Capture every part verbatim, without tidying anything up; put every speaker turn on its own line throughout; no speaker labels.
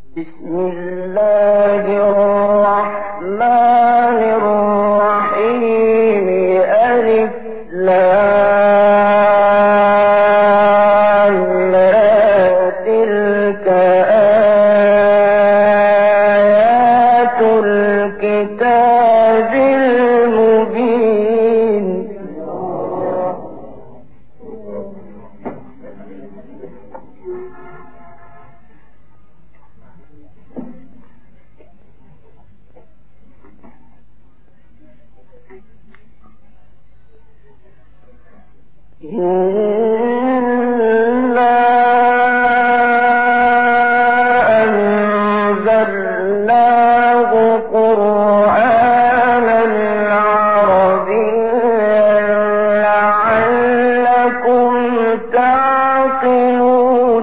بسم الله الرحمن الرحيم. ألف لام را تلك آيات الكتاب المبين. إنا أنزلناه قرآنا عربيا لعلكم تعقلون.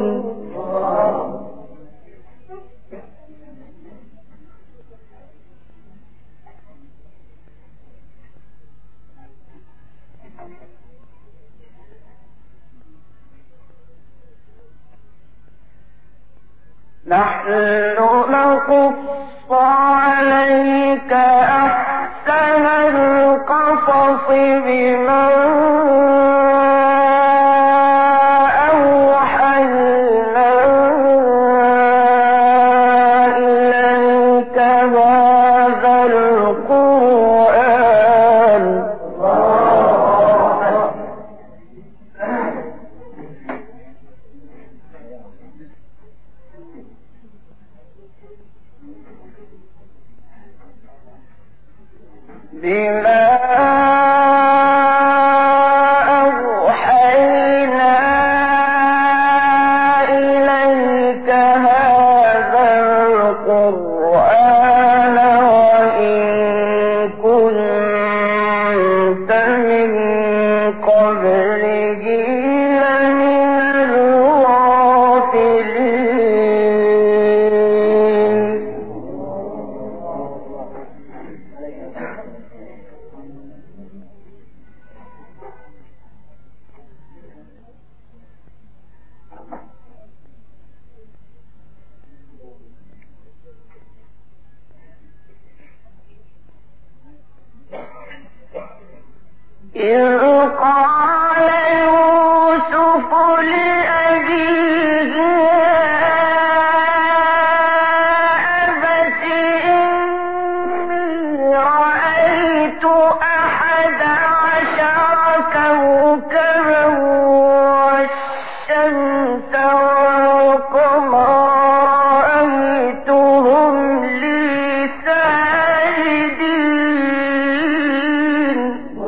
نحن نقص عليك أحسن القصص بما أوحينا إليك هذا القرآن. بما أوحينا إليك هذا القرآن وإن كنت من قبله لمن الغافلين. إذ قال يوسف لأبيه يا أبت إني رأيت أحد عشر كوكبا والشمس والقمر رأيتهم لي ساجدين.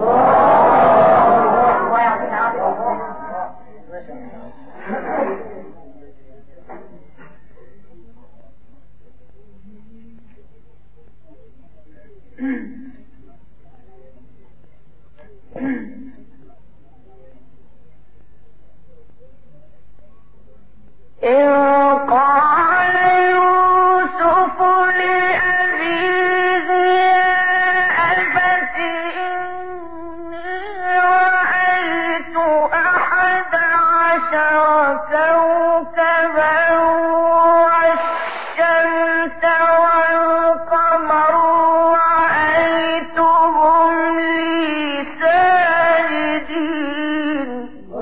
إذ قال يوسف لأبيه يا أبت إني رأيت أحد عشر كوكبا والشمس والقمر رأيتهم لي ساجدين.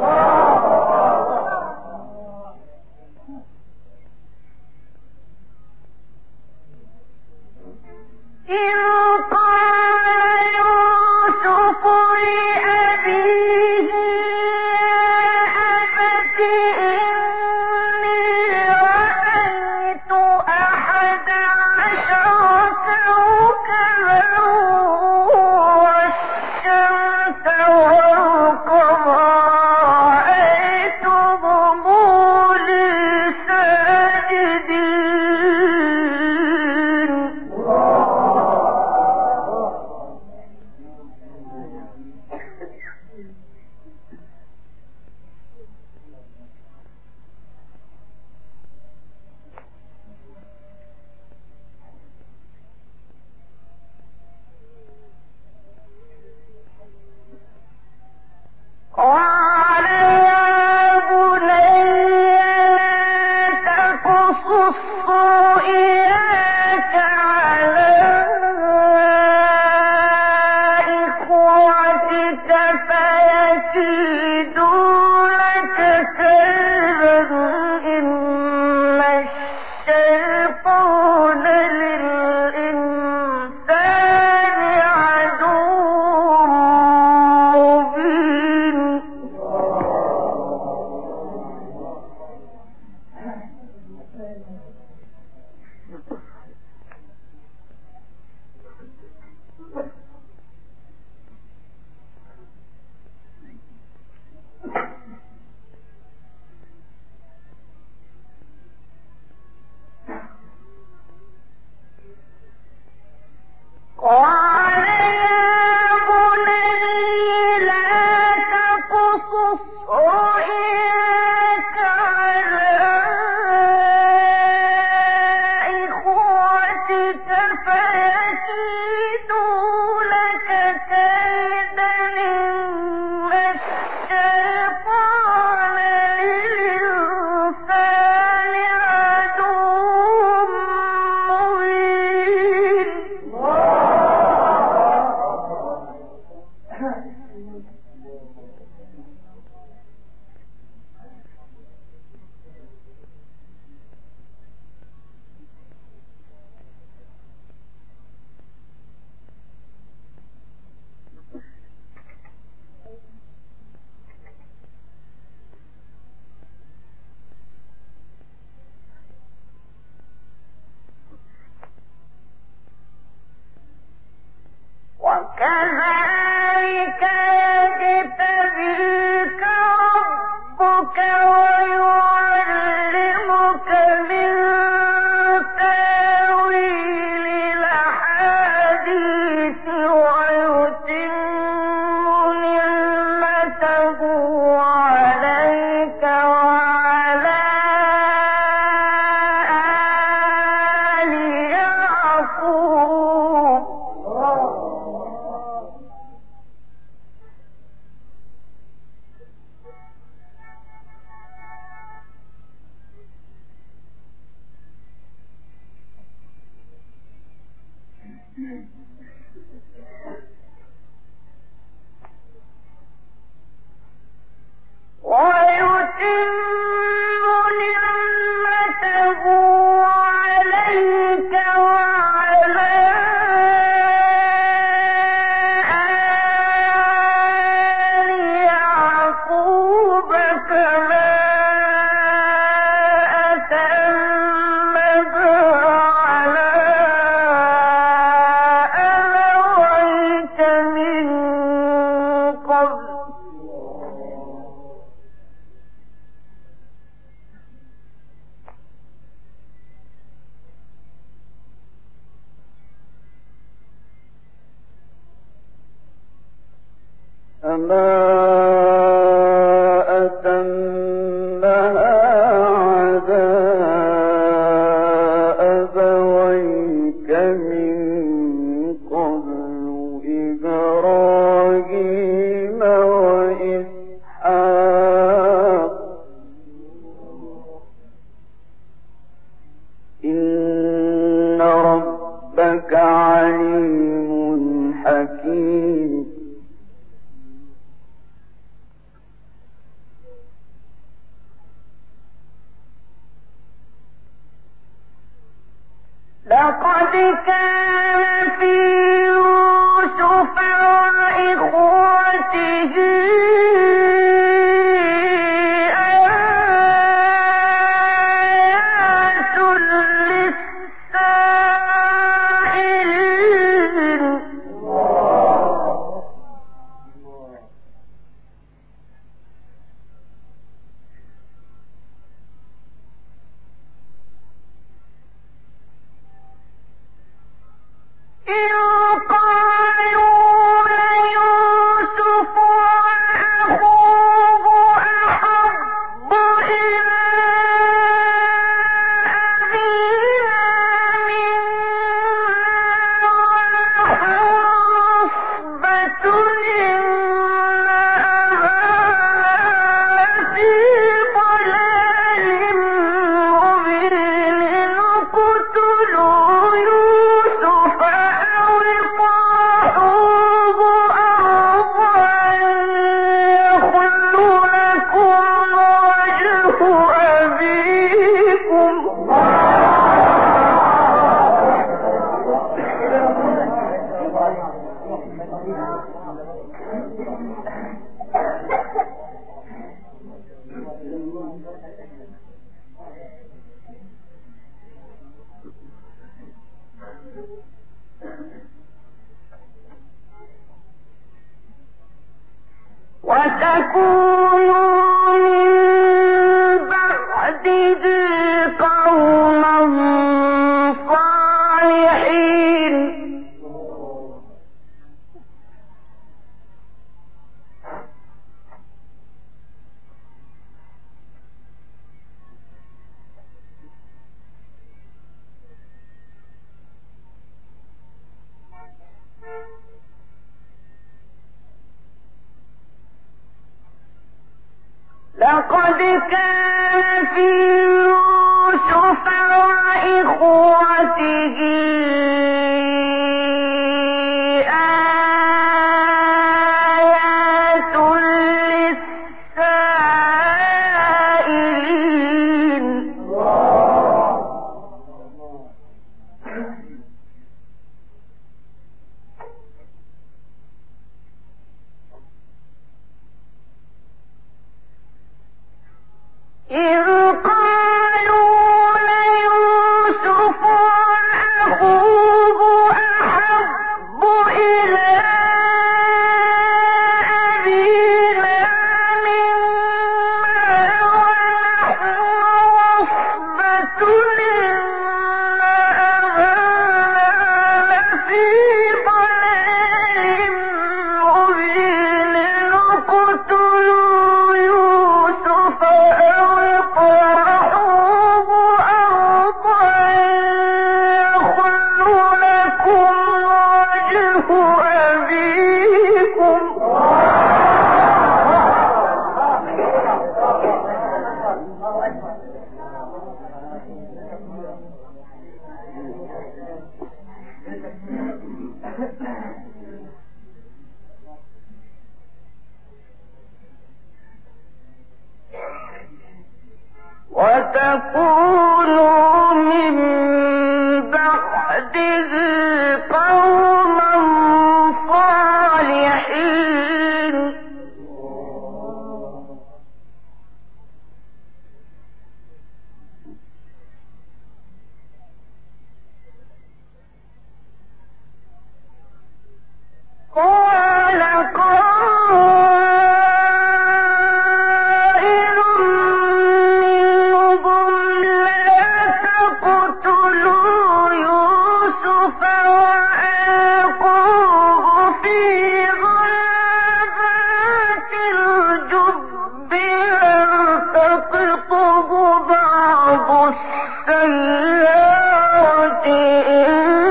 إذ قال يوسف لأبيه يا أبت إني رأيت أحد عشر كوكبا والشمس والقمر رأيتهم لي ساجدين. قال يا بني لا تقصص وكذلك يجتبيك ربك ويعلمك من تاويل الأحاديث ويتم نعمته عليك وعلى آل يعقوب ويتم نعمته عليك وعلى آل يعقوب كما أتمها على أبويك من قبل كما أتمها على أبويك من قبل إبراهيم وإسحاق إن ربك عليم حكيم لقد كان في يوسف وإخوته آيات للسائلين إذ قالوا ليوسف وأخوه أحب إلى أبينا منا ونحن عصبة إن أبانا لفي ضلال مبين اقتلوا يوسف أو اطرحوه أرضا يخل لكم وجه أبيكم وتكونوا من بعده قوما صالحين لقد كان في يوسف وإخوته آيات للسائلين إذ قالوا ليوسف وأخوه أحب إلى أبينا منا ونحن عصبة إن أبانا لفي ضلال مبين اقتلوا يوسف أو اطرحوه أرضا يخل لكم وجه أبيكم وتكونوا من بعده قوما صالحين قال قائل منهم لا تقتلوا يوسف وألقوه في غيابات الجب يلتقطه بعض السيارة إن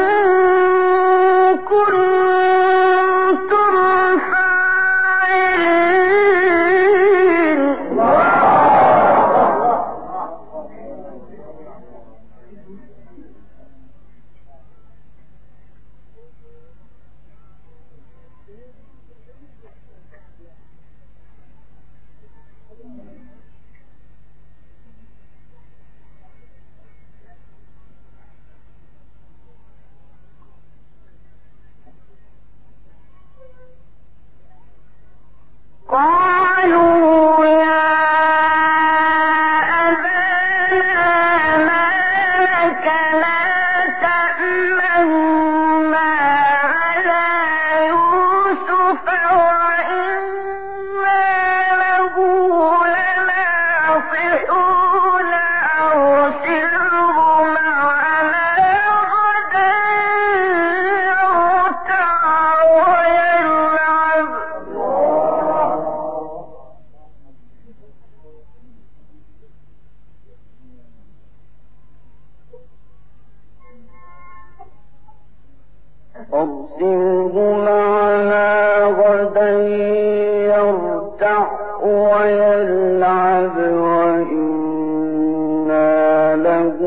كنتم فاعلين قالوا يا أبانا ما لك لا تأمنا على يوسف وإنا له لناصحون أرسله معنا غدا يرتع ويلعب أرسله معنا غدا يرتع ويلعب وإنا له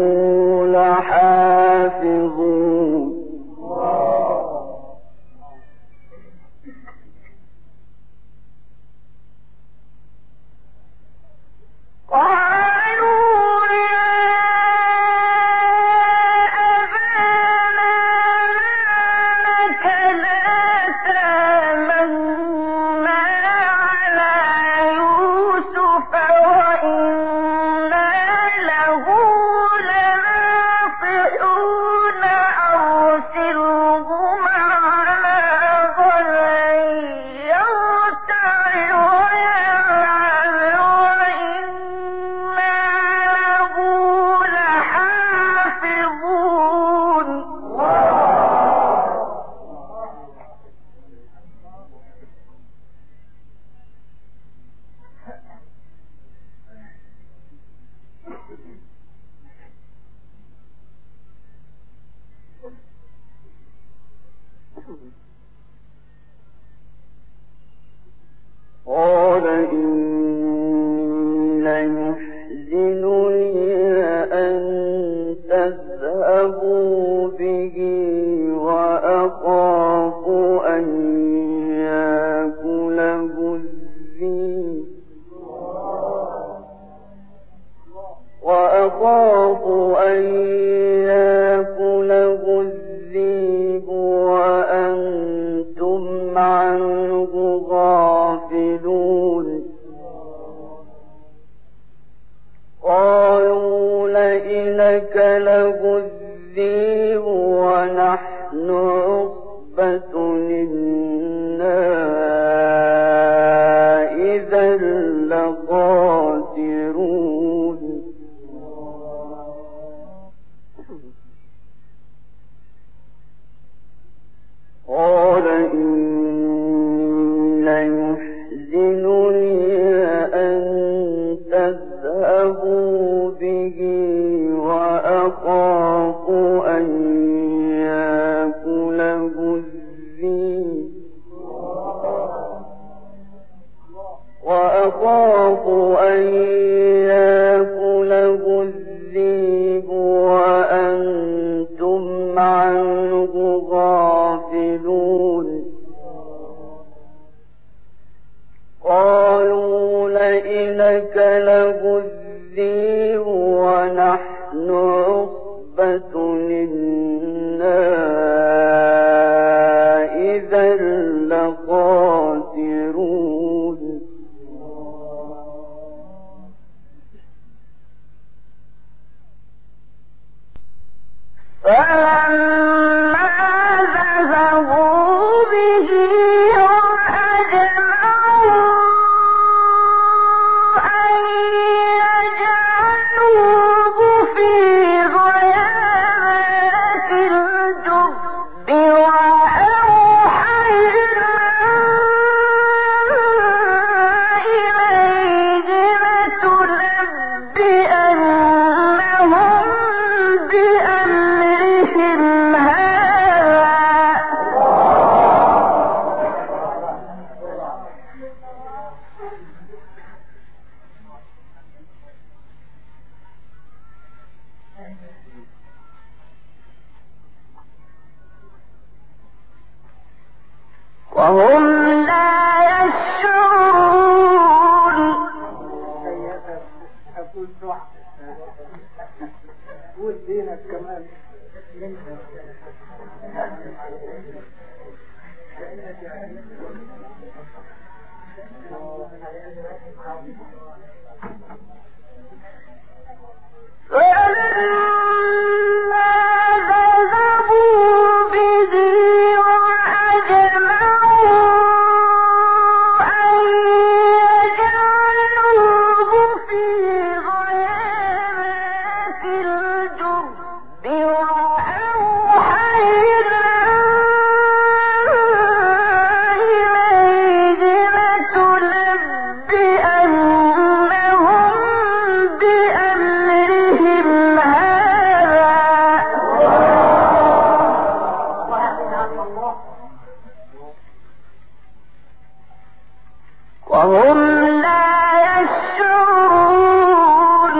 لحافظون قالوا يا أبانا ما لك لا أن يأكله الذئب وأنتم عنه غافلون قالوا لئن أكله الذئب ونحن عصبة إنا إذا لخاسرون قال إن يحزنني أن تذهبوا به وأخاف أن يأكله الذئب وأخاف أن يأكله الذئب وأنتم عنه غافلون قالوا لئن أكله الذئب ونحن عصبة إنا إذا لخاسرون فلما ذهبوا به وأجمعوا أن يجعلوه في غيابات الجب وأوحينا إليه لتنبئنهم بأمرهم وهم لا يشعرون.
أقول صح قول دينك كمان
فلما ذهبوا به وأجمعوا أن يجعلوه في غيابات الجب وأوحينا إليه لتنبئنهم بأمرهم وهم لا يشعرون.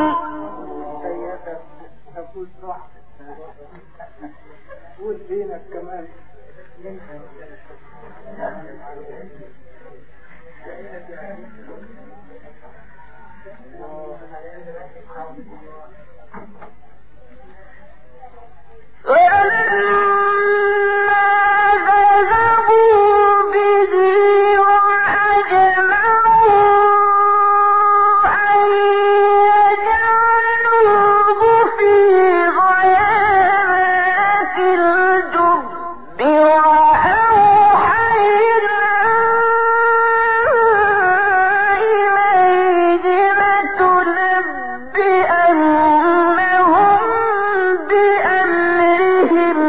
أقول صح قول دينك كمان
فلما ذهبوا به وأجمعوا أن يجعلوه في غيابات الجب وأوحينا إليه لتنبئنهم بأمرهم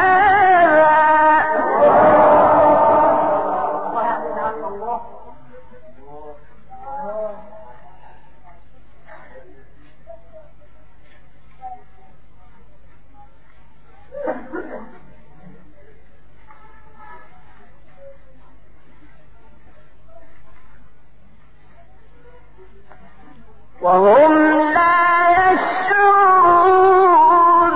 وهم لا يشعرون.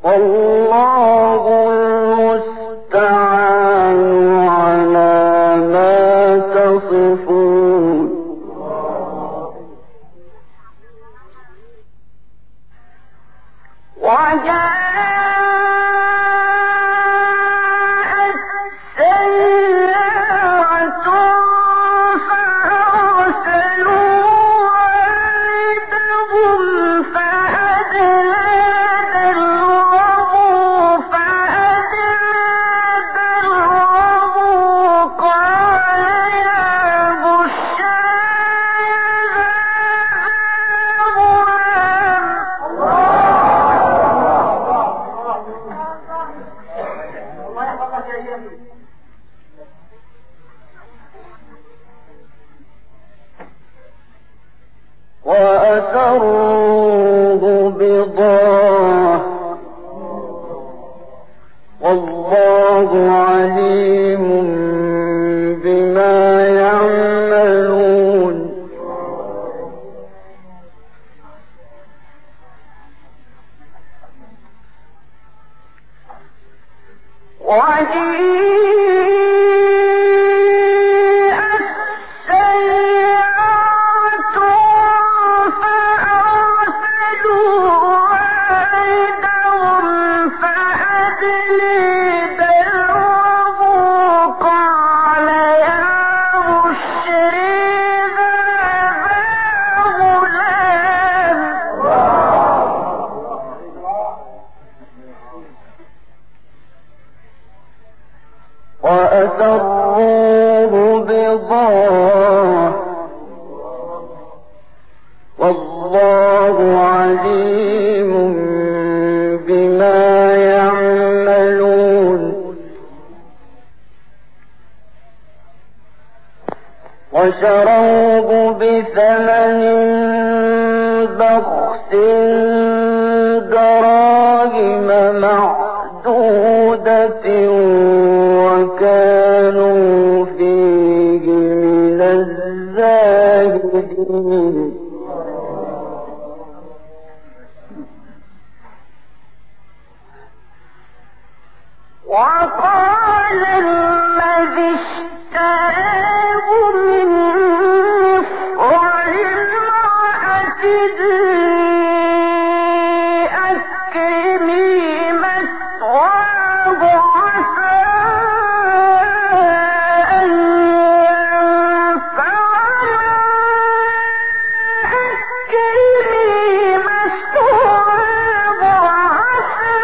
والله المستعان على ما تصفون
وجاءت سيارة فأرسلوا واردهم فأدلى دلوه فأدلى دلوه قال يا بشرى وأسروه بضاعة والله عليم بما يعملون وأسروه بضاعة والله عليم بما يعملون وشروه بثمن بخس دراهم معدودة وكانوا فيه من الزاهدين وقال الذي اشتراه من مصر لامرأته أكرمي مثواه عسى أن ينفعنا أكرمي مثواه عسى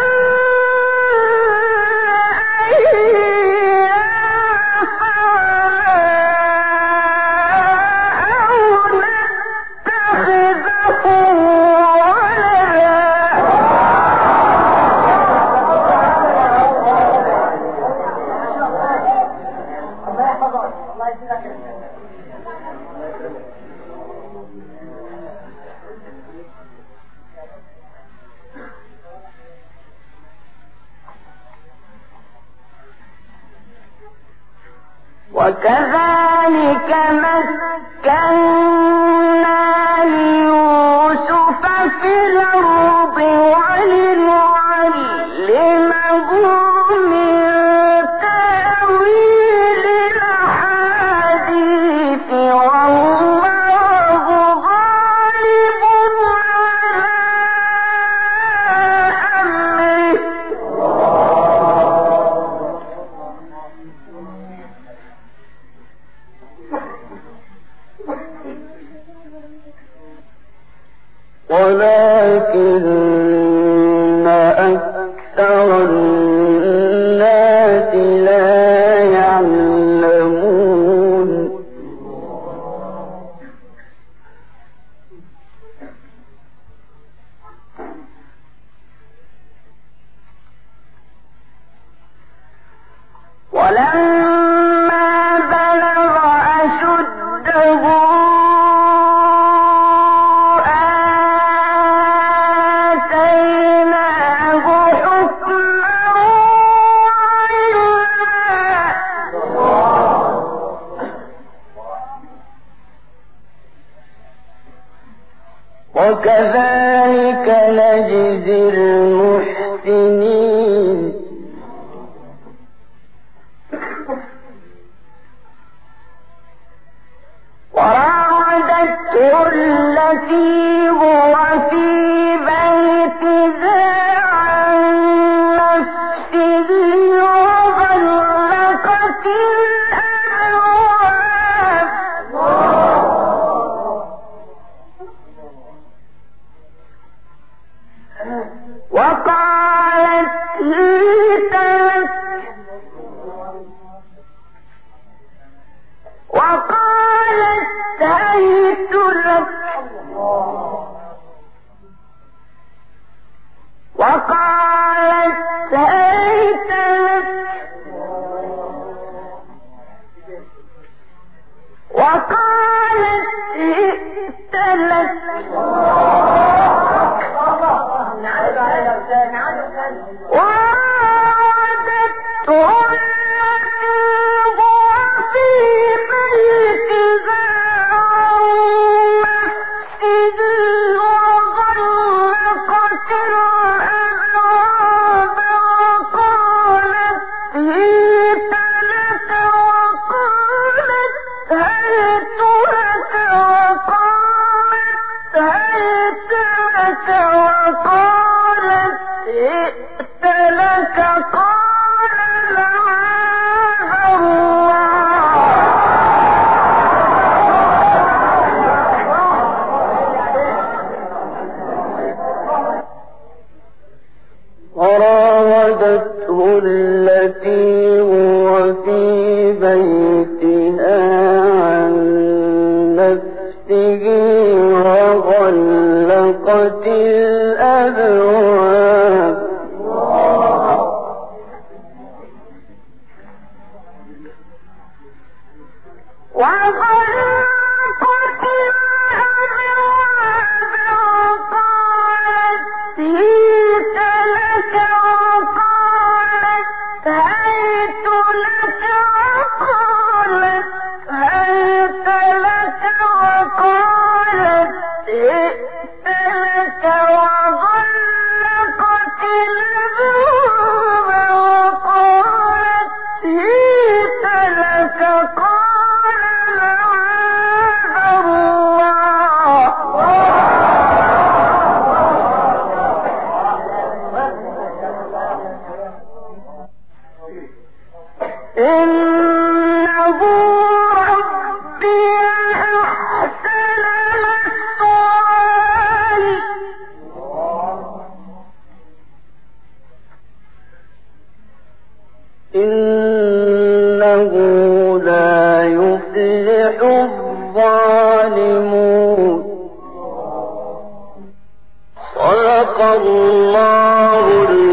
وكذلك مكنا ليوسف في الأرض ولنعلمه من تأويل الأحاديث والله غالب على ولكن أكثر الناس لا يعلمون ولما بلغ أشده وكذلك نجزي المحسنين التي هو في بيتها عن نفسه وغلقت الأبواب وقالت هيت لك وقالت هيت لك وقالت هيت لك وقالت هيت لك وعادته التي هو في بيتها عن نفسه وغلقت الأبواب وقالت هيت لك وقالت هيت لك وقالت هيت لك وقالت هيت لك قال معاذ الله وراودته التي هو في بيتها عن نفسه وغلقت الأبواب وغلقت الأبواب وقالت هيت لك وقالت هيت لك وقالت هيت لك وقالت هيت لك وغلقت الأبواب وقالت هيت لك قال معاذ الله إنه ربي أحسن مثواي إنه لا يفلح الظالمون صدق الله